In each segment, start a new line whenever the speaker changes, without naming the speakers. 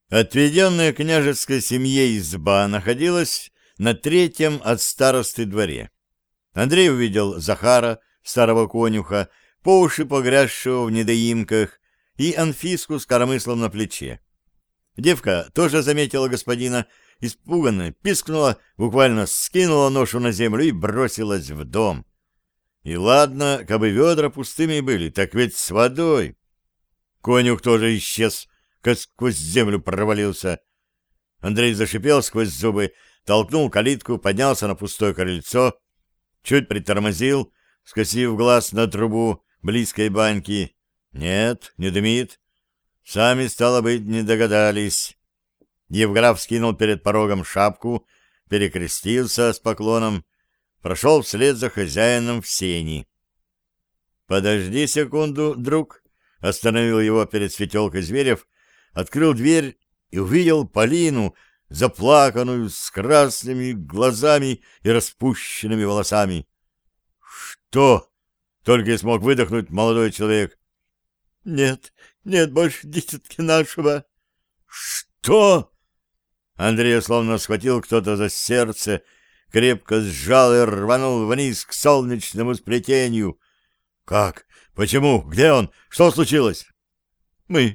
Отведенная княжеской семье изба находилась на третьем от старосты дворе. Андрей увидел Захара, старого конюха, по уши погрязшего в недоимках, и Анфиску с коромыслом на плече. Девка тоже заметила господина, испуганно пискнула, буквально скинула ношу на землю и бросилась в дом. И ладно, кабы ведра пустыми были, так ведь с водой. Конюх тоже исчез, как сквозь землю провалился. Андрей зашипел сквозь зубы, толкнул калитку, поднялся на пустое крыльцо, чуть притормозил, скосив глаз на трубу близкой баньки. Нет, не дымит. Сами, стало быть, не догадались. Евграф скинул перед порогом шапку, перекрестился с поклоном, прошел вслед за хозяином в сени. — Подожди секунду, друг, — остановил его перед светелкой Зверев, открыл дверь и увидел Полину, заплаканную, с красными глазами и распущенными волосами. «Что?» — только и смог выдохнуть молодой человек. «Нет, нет больше дитятки нашего». «Что?» Андрея словно схватил кто-то за сердце, крепко сжал и рванул вниз к солнечному сплетению. «Как? Почему? Где он? Что случилось?» Мы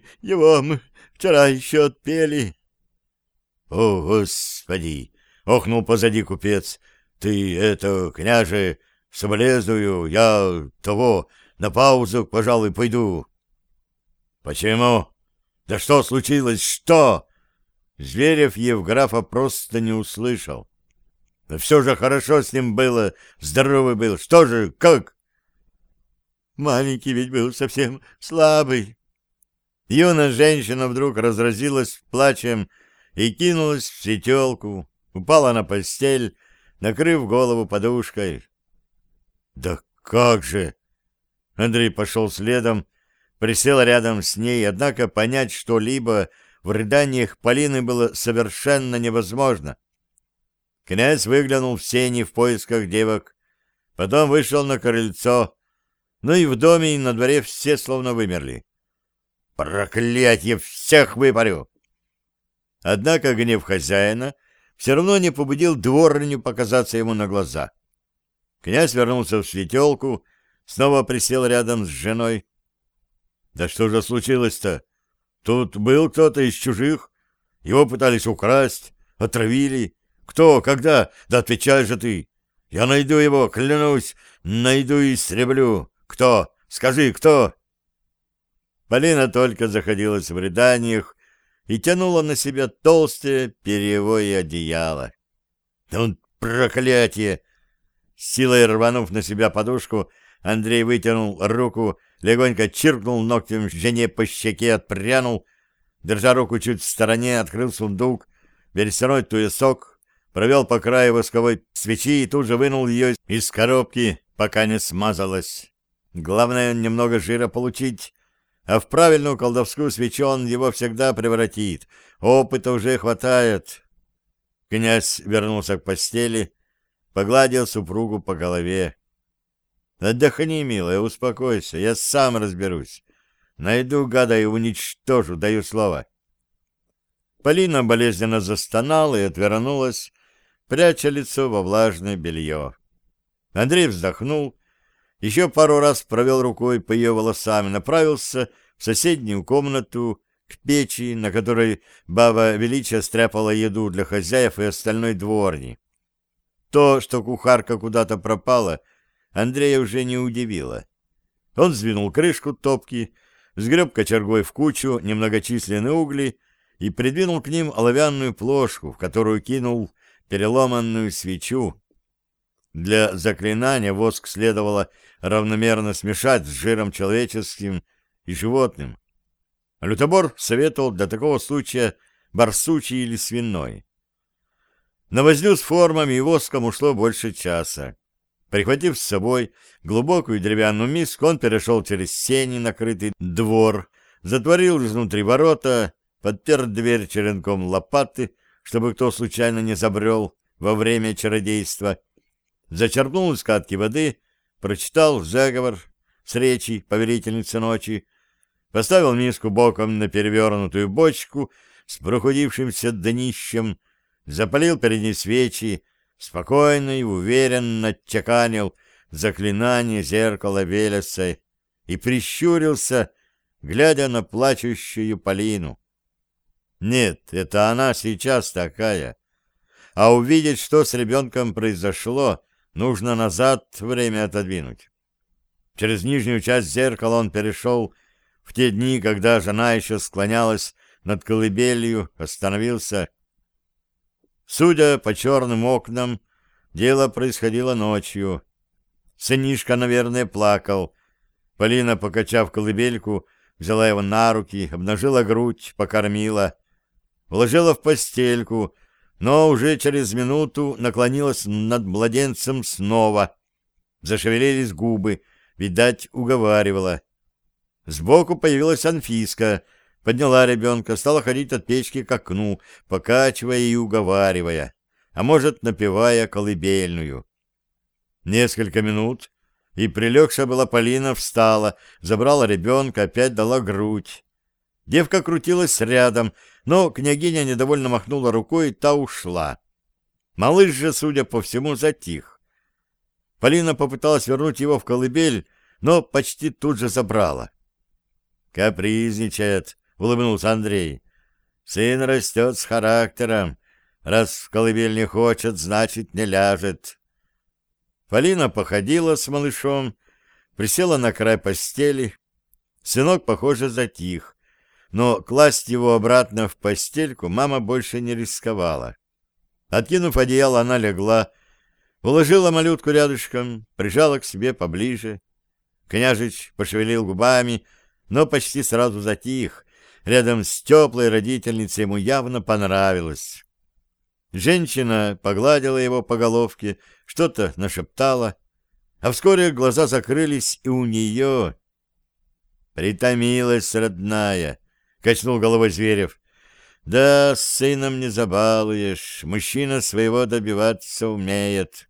вчера еще отпели». «О, Господи!» — охнул позади купец. «Ты это, княже, соболезную, я на паузу, пожалуй, пойду». «Почему? Да что случилось? Что?» Зверев Евграфа просто не услышал. «Но все же хорошо с ним было, здоровый был. Что же, как?» «Маленький ведь был совсем слабый». Юная женщина вдруг разразилась плачем и кинулась в светелку, упала на постель, накрыв голову подушкой. «Да как же!» Андрей пошел следом, присел рядом с ней, однако понять что-либо в рыданиях Полины было совершенно невозможно. Князь выглянул в сени в поисках девок, потом вышел на крыльцо, но и в доме, и на дворе все словно вымерли. «Проклятье! Всех выпарю!» Однако гнев хозяина все равно не побудил дворню показаться ему на глаза. Князь вернулся в светелку, снова присел рядом с женой. «Да что же случилось-то? Тут был кто-то из чужих? Его пытались украсть, отравили? Кто? Когда? Да отвечай же ты! Я найду его, клянусь, найду и истреблю. Кто? Скажи, кто?» Полина только заходилась в рыданиях и тянула на себя толстое перьевое одеяло. «Ну, проклятие!» Силой рванув на себя подушку, Андрей вытянул руку, легонько чиркнул ногтем жене по щеке, отпрянул, держа руку чуть в стороне, открыл сундук, берестяной туесок, провел по краю восковой свечи и тут же вынул ее из коробки, пока не смазалась. Главное, немного жира получить, а в правильную колдовскую свечу он его всегда превратит. Опыта уже хватает. Князь вернулся к постели, погладил супругу по голове. «Отдохни, милая, успокойся, я сам разберусь. Найду гада и уничтожу, даю слово». Полина болезненно застонала и отвернулась, пряча лицо во влажное белье. Андрей вздохнул, еще пару раз провел рукой по ее волосам и направился в соседнюю комнату к печи, на которой баба Величия стряпала еду для хозяев и остальной дворни. То, что кухарка куда-то пропала, Андрея уже не удивило. Он сдвинул крышку топки, сгреб кочергой в кучу немногочисленные угли и придвинул к ним оловянную плошку, в которую кинул переломанную свечу. Для заклинания воск следовало равномерно смешать с жиром человеческим и животным. Лютобор советовал для такого случая барсучий или свиной. На возню с формами и воском ушло больше часа. Прихватив с собой глубокую деревянную миску, он перешел через сени, накрытый двор, затворил изнутри ворота, подпер дверь черенком лопаты, чтобы кто случайно не забрел во время чародейства, зачерпнул из катки воды, прочитал заговор с речи повелительницы ночи, поставил миску боком на перевернутую бочку, с прохудившимся днищем, запалил перед ней свечи, спокойно и уверенно отчеканил заклинание зеркала Велеса и прищурился, глядя на плачущую Полину. Нет, это она сейчас такая. А увидеть, что с ребенком произошло, нужно назад время отодвинуть. Через нижнюю часть зеркала он перешел в те дни, когда жена еще склонялась над колыбелью, остановился. Судя по черным окнам, дело происходило ночью. Сынишка, наверное, плакал. Полина, покачав колыбельку, взяла его на руки, обнажила грудь, покормила, вложила в постельку, но уже через минуту наклонилась над младенцем снова. Зашевелились губы, видать, уговаривала. Сбоку появилась Анфиска, подняла ребенка, стала ходить от печки к окну, покачивая и уговаривая, а может, напевая колыбельную. Несколько минут, и прилегшая была Полина встала, забрала ребенка, опять дала грудь. Девка крутилась рядом, но княгиня недовольно махнула рукой, и та ушла. Малыш же, судя по всему, затих. Полина попыталась вернуть его в колыбель, но почти тут же забрала. «Капризничает», — улыбнулся Андрей. «Сын растет с характером. Раз в колыбель не хочет, значит, не ляжет». Полина походила с малышом, присела на край постели. Сынок, похоже, затих, но класть его обратно в постельку мама больше не рисковала. Откинув одеяло, она легла, уложила малютку рядышком, прижала к себе поближе. Княжич пошевелил губами, но почти сразу затих. Рядом с теплой родительницей ему явно понравилось. Женщина погладила его по головке, что-то нашептала, а вскоре глаза закрылись и у нее. «Притомилась, родная», — качнул головой Зверев. «Да, с сыном не забалуешь, мужчина своего добиваться умеет».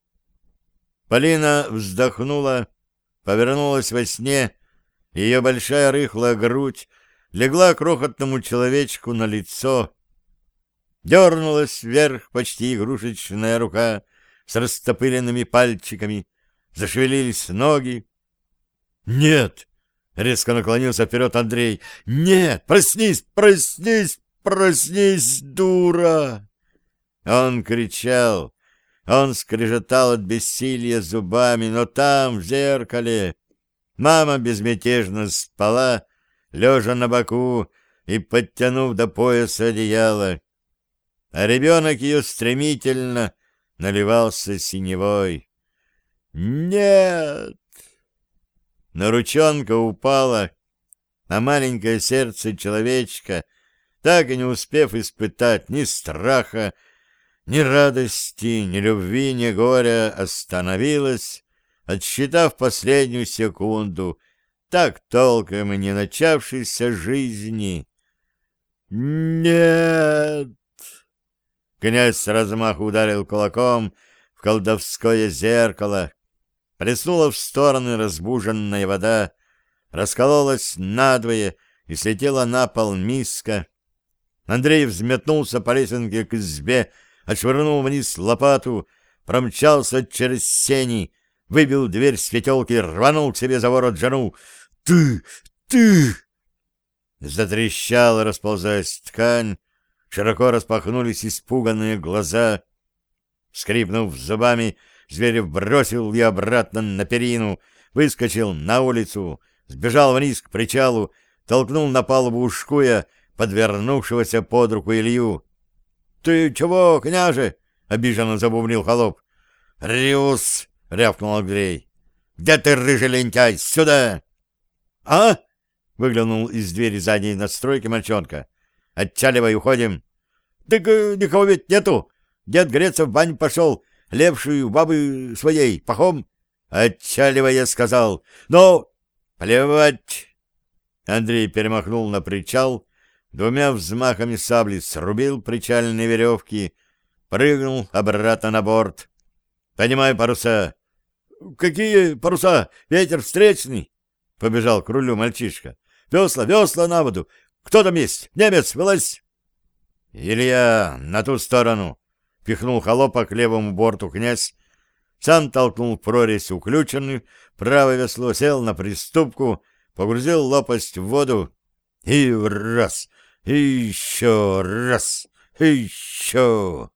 Полина вздохнула, повернулась во сне, ее большая рыхлая грудь легла крохотному человечку на лицо. Дернулась вверх почти игрушечная рука с растопыренными пальчиками, зашевелились ноги. «Нет!» — резко наклонился вперед Андрей. «Нет! Проснись! Проснись! Проснись, дура!» Он кричал, он скрежетал от бессилия зубами, но там, в зеркале, мама безмятежно спала, лежа на боку и подтянув до пояса одеяло, а ребенок ее стремительно наливался синевой. «Нет!» Но ручонка упала, а маленькое сердце человечка, так и не успев испытать ни страха, ни радости, ни любви, ни горя, остановилось, отсчитав последнюю секунду так толком и не начавшейся жизни. «Нет!» Князь с размаху ударил кулаком в колдовское зеркало. Плеснула в стороны разбуженная вода, раскололась надвое и слетела на пол миска. Андрей взметнулся по лесенке к избе, отшвырнул вниз лопату, промчался через сени, выбил дверь светелки, рванул к себе за ворот жену. «Ты! Ты!» Затрещала, расползаясь ткань, широко распахнулись испуганные глаза. Скрипнув зубами, Зверев бросил ее обратно на перину, выскочил на улицу, сбежал вниз к причалу, толкнул на палубу ушкуя подвернувшегося под руку Илью. «Ты чего, княже?» — обиженно забубнил холоп. «Риус!» — рявкнул Андрей. «Где ты, рыжий лентяй? Сюда!» «А?» — выглянул из двери задней надстройки мальчонка. «Отчаливай, уходим!» «Так никого ведь нету! Дед греться в баню пошел, левшую бабы своей, пахом!» «Отчаливай, я сказал!» «Но...» «Плевать!» Андрей перемахнул на причал, двумя взмахами сабли срубил причальные веревки, прыгнул обратно на борт. «Поднимай паруса!» «Какие паруса? Ветер встречный!» Побежал к рулю мальчишка. «Весла, весла на воду! Кто там есть? Немец, вылазь!» Илья, на ту сторону! — пихнул холопа к левому борту князь, сам толкнул в прорезь уключенный, правое весло, сел на приступку, погрузил лопасть в воду и раз, и еще раз, и еще.